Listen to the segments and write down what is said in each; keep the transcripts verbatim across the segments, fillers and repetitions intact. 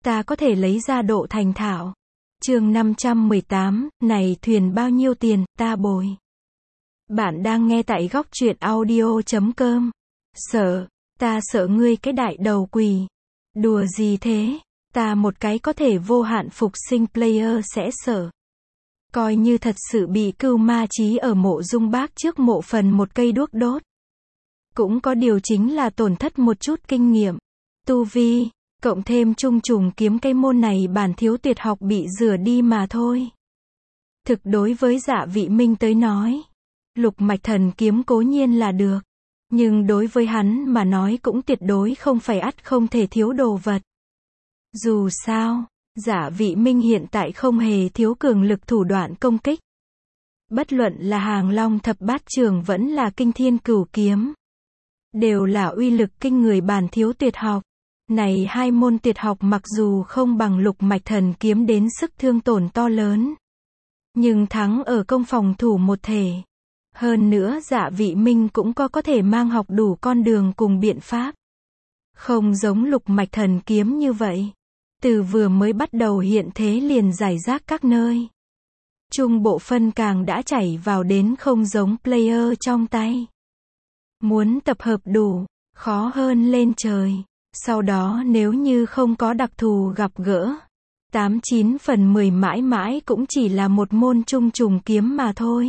ta có thể lấy ra độ thành thạo. Chương năm trăm mười tám, này thuyền bao nhiêu tiền, ta bồi. Bạn đang nghe tại góc truyện audio chấm com. Sợ, ta sợ ngươi cái đại đầu quỳ. Đùa gì thế, ta một cái có thể vô hạn phục sinh player sẽ sợ. Coi như thật sự bị cưu ma chí ở mộ dung bác trước mộ phần một cây đuốc đốt. Cũng có điều chính là tổn thất một chút kinh nghiệm, tu vi, cộng thêm trung trùng kiếm cây môn này bản thiếu tuyệt học bị rửa đi mà thôi. Thực đối với Dạ Vị Minh tới nói, lục mạch thần kiếm cố nhiên là được, nhưng đối với hắn mà nói cũng tuyệt đối không phải ắt không thể thiếu đồ vật. Dù sao, Dạ Vị Minh hiện tại không hề thiếu cường lực thủ đoạn công kích. Bất luận là Hàng Long thập bát trường vẫn là Kinh Thiên Cửu kiếm, đều là uy lực kinh người bản thiếu tuyệt học. Này hai môn tuyệt học mặc dù không bằng lục mạch thần kiếm đến sức thương tổn to lớn, nhưng thắng ở công phòng thủ một thể. Hơn nữa Dạ Vị Minh cũng có có thể mang học đủ con đường cùng biện pháp. Không giống lục mạch thần kiếm như vậy, từ vừa mới bắt đầu hiện thế liền giải rác các nơi. Trung bộ phân càng đã chảy vào đến không giống player trong tay. Muốn tập hợp đủ, khó hơn lên trời. Sau đó nếu như không có đặc thù gặp gỡ, tám chín phần mười mãi mãi cũng chỉ là một môn trung trùng kiếm mà thôi.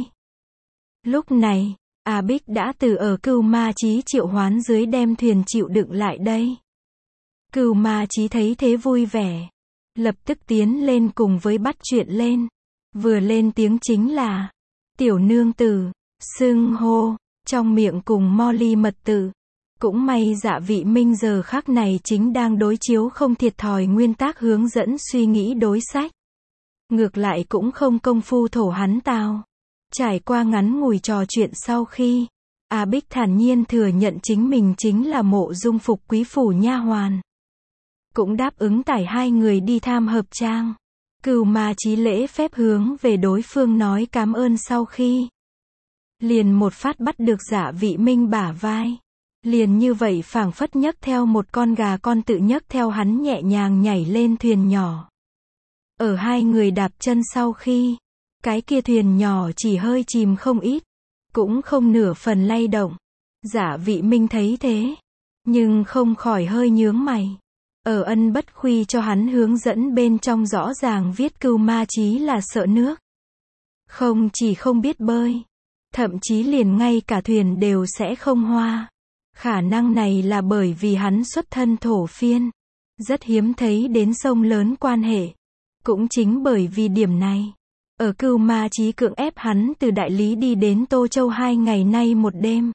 Lúc này, A Bích đã từ ở Cưu Ma Chí triệu hoán dưới đem thuyền chịu đựng lại đây. Cưu Ma Chí thấy thế vui vẻ, lập tức tiến lên cùng với bắt chuyện lên. Vừa lên tiếng chính là tiểu nương tử, xưng hô, trong miệng cùng Molly mật tử. Cũng may Dạ Vị Minh giờ khắc này chính đang đối chiếu không thiệt thòi nguyên tắc hướng dẫn suy nghĩ đối sách. Ngược lại cũng không công phu thổ hắn tào. Trải qua ngắn ngủi trò chuyện sau khi, A Bích thản nhiên thừa nhận chính mình chính là mộ dung phục quý phủ nha hoàn. Cũng đáp ứng tải hai người đi tham hợp trang. Cưu Ma Chí lễ phép hướng về đối phương nói cảm ơn sau khi, liền một phát bắt được Dạ Vị Minh bả vai. Liền như vậy phảng phất nhấc theo một con gà con tự nhấc theo hắn nhẹ nhàng nhảy lên thuyền nhỏ. Ở hai người đạp chân sau khi, cái kia thuyền nhỏ chỉ hơi chìm không ít, cũng không nửa phần lay động. Dạ Vị Minh thấy thế, nhưng không khỏi hơi nhướng mày. Ở ân bất khuy cho hắn hướng dẫn bên trong rõ ràng viết Cưu Ma Chí là sợ nước. Không chỉ không biết bơi, thậm chí liền ngay cả thuyền đều sẽ không hoa. Khả năng này là bởi vì hắn xuất thân thổ phiên, rất hiếm thấy đến sông lớn quan hệ. Cũng chính bởi vì điểm này, ở Cưu Ma Chí cưỡng ép hắn từ Đại Lý đi đến Tô Châu hai ngày nay một đêm.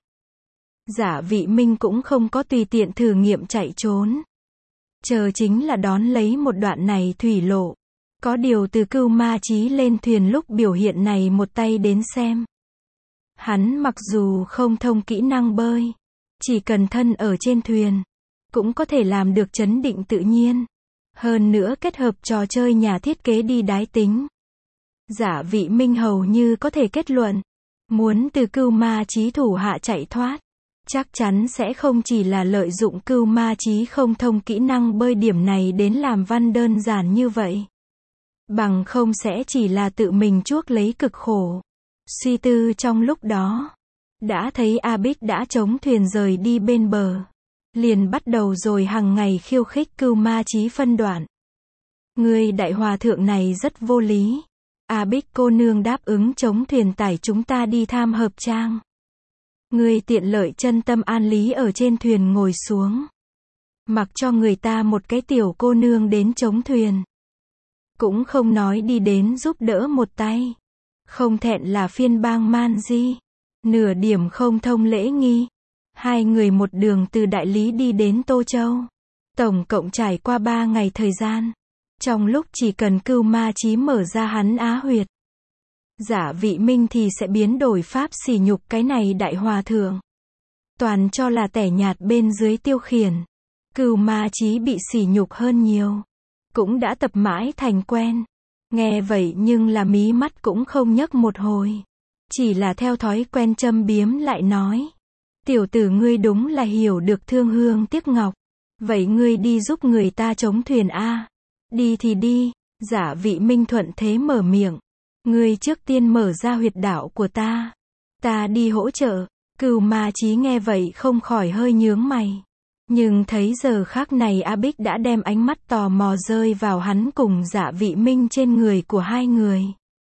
Dạ Vị Minh cũng không có tùy tiện thử nghiệm chạy trốn. Chờ chính là đón lấy một đoạn này thủy lộ. Có điều từ Cưu Ma Chí lên thuyền lúc biểu hiện này một tay đến xem. Hắn mặc dù không thông kỹ năng bơi, chỉ cần thân ở trên thuyền, cũng có thể làm được trấn định tự nhiên. Hơn nữa kết hợp trò chơi nhà thiết kế đi đái tính. Dạ Vị Minh hầu như có thể kết luận, muốn từ Cưu Ma Chí thủ hạ chạy thoát, chắc chắn sẽ không chỉ là lợi dụng Cưu Ma Chí không thông kỹ năng bơi điểm này đến làm văn đơn giản như vậy. Bằng không sẽ chỉ là tự mình chuốc lấy cực khổ. Suy tư trong lúc đó, đã thấy A Bích đã chống thuyền rời đi bên bờ. Liền bắt đầu rồi hàng ngày khiêu khích Cưu Ma Chí phân đoạn. Người đại hòa thượng này rất vô lý. A Bích cô nương đáp ứng chống thuyền tải chúng ta đi tham hợp trang. Người tiện lợi chân tâm an lý ở trên thuyền ngồi xuống. Mặc cho người ta một cái tiểu cô nương đến chống thuyền. Cũng không nói đi đến giúp đỡ một tay. Không thẹn là phiên bang man di. Nửa điểm không thông lễ nghi. Hai người một đường từ Đại Lý đi đến Tô Châu. Tổng cộng trải qua ba ngày thời gian. Trong lúc chỉ cần Cưu Ma Chí mở ra hắn á huyệt, Dạ Vị Minh thì sẽ biến đổi pháp sỉ nhục cái này đại hòa thượng. Toàn cho là tẻ nhạt bên dưới tiêu khiển. Cưu Ma Chí bị sỉ nhục hơn nhiều. Cũng đã tập mãi thành quen. Nghe vậy nhưng là mí mắt cũng không nhấc một hồi. Chỉ là theo thói quen châm biếm lại nói. Tiểu tử ngươi đúng là hiểu được thương hương tiếc ngọc. Vậy ngươi đi giúp người ta chống thuyền a. Đi thì đi, Dạ Vị Minh thuận thế mở miệng. Ngươi trước tiên mở ra huyệt đạo của ta. Ta đi hỗ trợ. Cửu Ma Chí nghe vậy không khỏi hơi nhướng mày. Nhưng thấy giờ khắc này A Bích đã đem ánh mắt tò mò rơi vào hắn cùng Dạ Vị Minh trên người của hai người.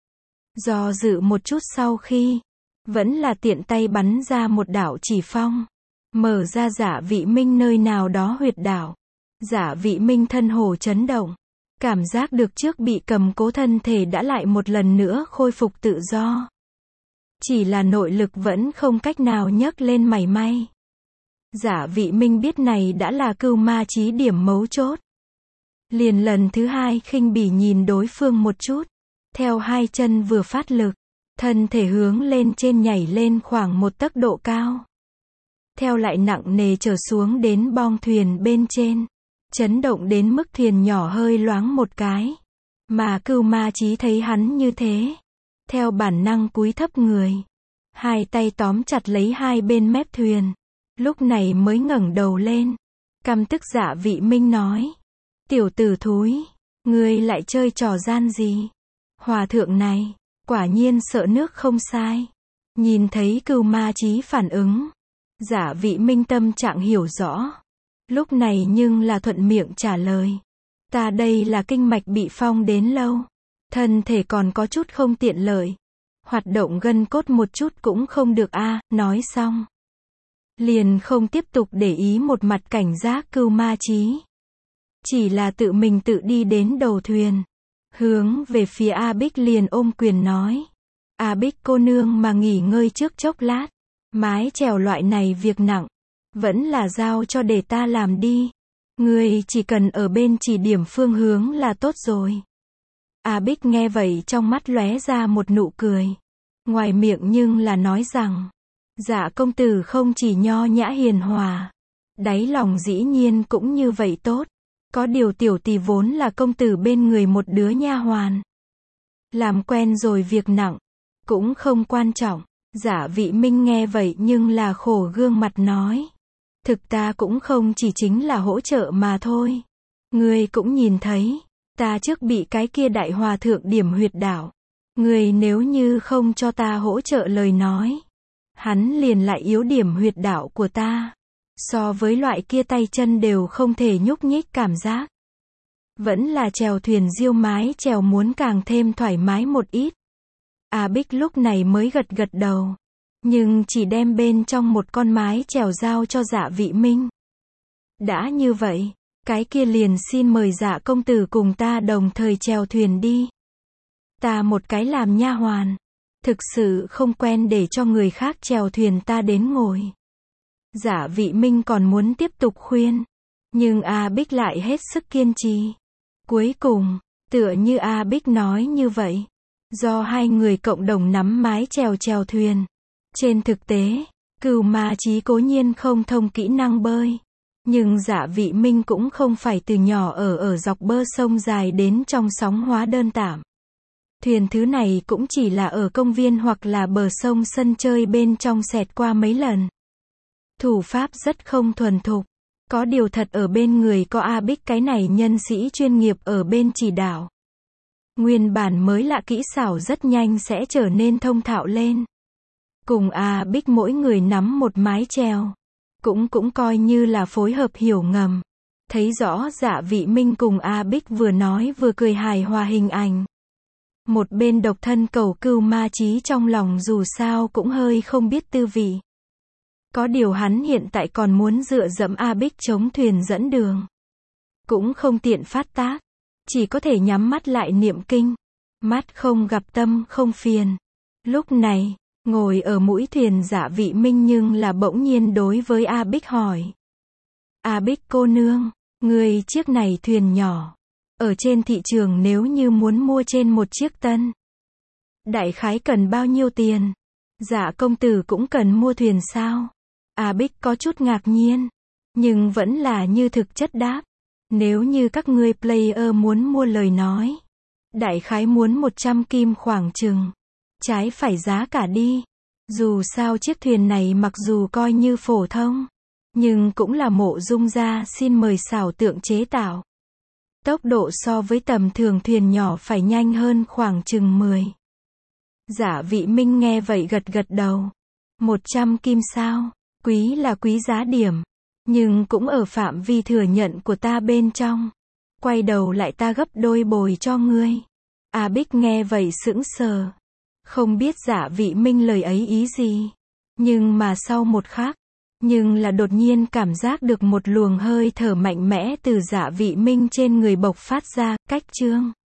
Do dự một chút sau khi, vẫn là tiện tay bắn ra một đạo chỉ phong. Mở ra Dạ Vị Minh nơi nào đó huyệt đạo. Dạ Vị Minh thân hồ chấn động. Cảm giác được trước bị cầm cố thân thể đã lại một lần nữa khôi phục tự do. Chỉ là nội lực vẫn không cách nào nhấc lên mảy may. Dạ Vị Minh biết này đã là Cửu Ma Chí điểm mấu chốt. Liền lần thứ hai khinh bỉ nhìn đối phương một chút. Theo hai chân vừa phát lực, thân thể hướng lên trên nhảy lên khoảng một tấc độ cao. Theo lại nặng nề trở xuống đến bong thuyền bên trên. Chấn động đến mức thuyền nhỏ hơi loáng một cái. Mà Cửu Ma Chí thấy hắn như thế. Theo bản năng cúi thấp người. Hai tay tóm chặt lấy hai bên mép thuyền. Lúc này mới ngẩng đầu lên. Căm tức Dạ Vị Minh nói. Tiểu tử thúi, ngươi lại chơi trò gian gì? Hòa thượng này, quả nhiên sợ nước không sai. Nhìn thấy Cửu Ma Chí phản ứng. Dạ Vị Minh tâm trạng hiểu rõ. Lúc này nhưng là thuận miệng trả lời. Ta đây là kinh mạch bị phong đến lâu. Thân thể còn có chút không tiện lợi. Hoạt động gân cốt một chút cũng không được a. À, nói xong. Liền không tiếp tục để ý một mặt cảnh giác Cửu Ma Chí. Chỉ là tự mình tự đi đến đầu thuyền. Hướng về phía A Bích liền ôm quyền nói. A Bích cô nương mà nghỉ ngơi trước chốc lát. Mái chèo loại này việc nặng. Vẫn là giao cho để ta làm đi. Ngươi chỉ cần ở bên chỉ điểm phương hướng là tốt rồi. A Bích nghe vậy trong mắt lóe ra một nụ cười. Ngoài miệng nhưng là nói rằng. Dạ công tử không chỉ nho nhã hiền hòa. Đáy lòng dĩ nhiên cũng như vậy tốt. Có điều tiểu tỷ vốn là công tử bên người một đứa nha hoàn. Làm quen rồi việc nặng. Cũng không quan trọng. Dạ Vị Minh nghe vậy nhưng là khổ gương mặt nói. Thực ta cũng không chỉ chính là hỗ trợ mà thôi. Ngươi cũng nhìn thấy. Ta trước bị cái kia đại hòa thượng điểm huyệt đạo. Ngươi nếu như không cho ta hỗ trợ lời nói. Hắn liền lại yếu điểm huyệt đạo của ta. So với loại kia tay chân đều không thể nhúc nhích cảm giác. Vẫn là chèo thuyền diêu mái chèo muốn càng thêm thoải mái một ít. A Bích lúc này mới gật gật đầu. Nhưng chỉ đem bên trong một con mái chèo giao cho Dạ Vị Minh. Đã như vậy, cái kia liền xin mời Dạ công tử cùng ta đồng thời chèo thuyền đi. Ta một cái làm nha hoàn. Thực sự không quen để cho người khác chèo thuyền ta đến ngồi. Dạ Vị Minh còn muốn tiếp tục khuyên. Nhưng A Bích lại hết sức kiên trì. Cuối cùng, tựa như A Bích nói như vậy. Do hai người cộng đồng nắm mái chèo chèo thuyền. Trên thực tế, Cửu Ma Chí cố nhiên không thông kỹ năng bơi. Nhưng Dạ Vị Minh cũng không phải từ nhỏ ở ở dọc bờ sông dài đến trong sóng hóa đơn tạm. Thuyền thứ này cũng chỉ là ở công viên hoặc là bờ sông sân chơi bên trong xẹt qua mấy lần. Thủ pháp rất không thuần thục. Có điều thật ở bên người có A Bích cái này nhân sĩ chuyên nghiệp ở bên chỉ đạo. Nguyên bản mới lạ kỹ xảo rất nhanh sẽ trở nên thông thạo lên. Cùng A Bích mỗi người nắm một mái chèo. Cũng cũng coi như là phối hợp hiểu ngầm. Thấy rõ Dạ Vị Minh cùng A Bích vừa nói vừa cười hài hòa hình ảnh. Một bên độc thân cầu Cửu Ma Chí trong lòng dù sao cũng hơi không biết tư vị. Có điều hắn hiện tại còn muốn dựa dẫm A Bích chống thuyền dẫn đường. Cũng không tiện phát tác. Chỉ có thể nhắm mắt lại niệm kinh. Mắt không gặp tâm không phiền. Lúc này, ngồi ở mũi thuyền Dạ Vị Minh nhưng là bỗng nhiên đối với A Bích hỏi. A Bích cô nương, người chiếc này thuyền nhỏ. Ở trên thị trường nếu như muốn mua trên một chiếc tân. Đại khái cần bao nhiêu tiền? Dạ công tử cũng cần mua thuyền sao? A Bích có chút ngạc nhiên. Nhưng vẫn là như thực chất đáp. Nếu như các ngươi player muốn mua lời nói. Đại khái muốn một trăm kim khoảng chừng. Trái phải giá cả đi. Dù sao chiếc thuyền này mặc dù coi như phổ thông. Nhưng cũng là Mộ Dung gia xin mời xảo tượng chế tạo. Tốc độ so với tầm thường thuyền nhỏ phải nhanh hơn khoảng chừng mười. Dạ Vị Minh nghe vậy gật gật đầu. một trăm kim sao, quý là quý giá điểm, nhưng cũng ở phạm vi thừa nhận của ta bên trong. Quay đầu lại ta gấp đôi bồi cho ngươi. A Bích nghe vậy sững sờ. Không biết Dạ Vị Minh lời ấy ý gì. Nhưng mà sau một khắc, nhưng là đột nhiên cảm giác được một luồng hơi thở mạnh mẽ từ Dạ Vị Minh trên người bộc phát ra, cách chương.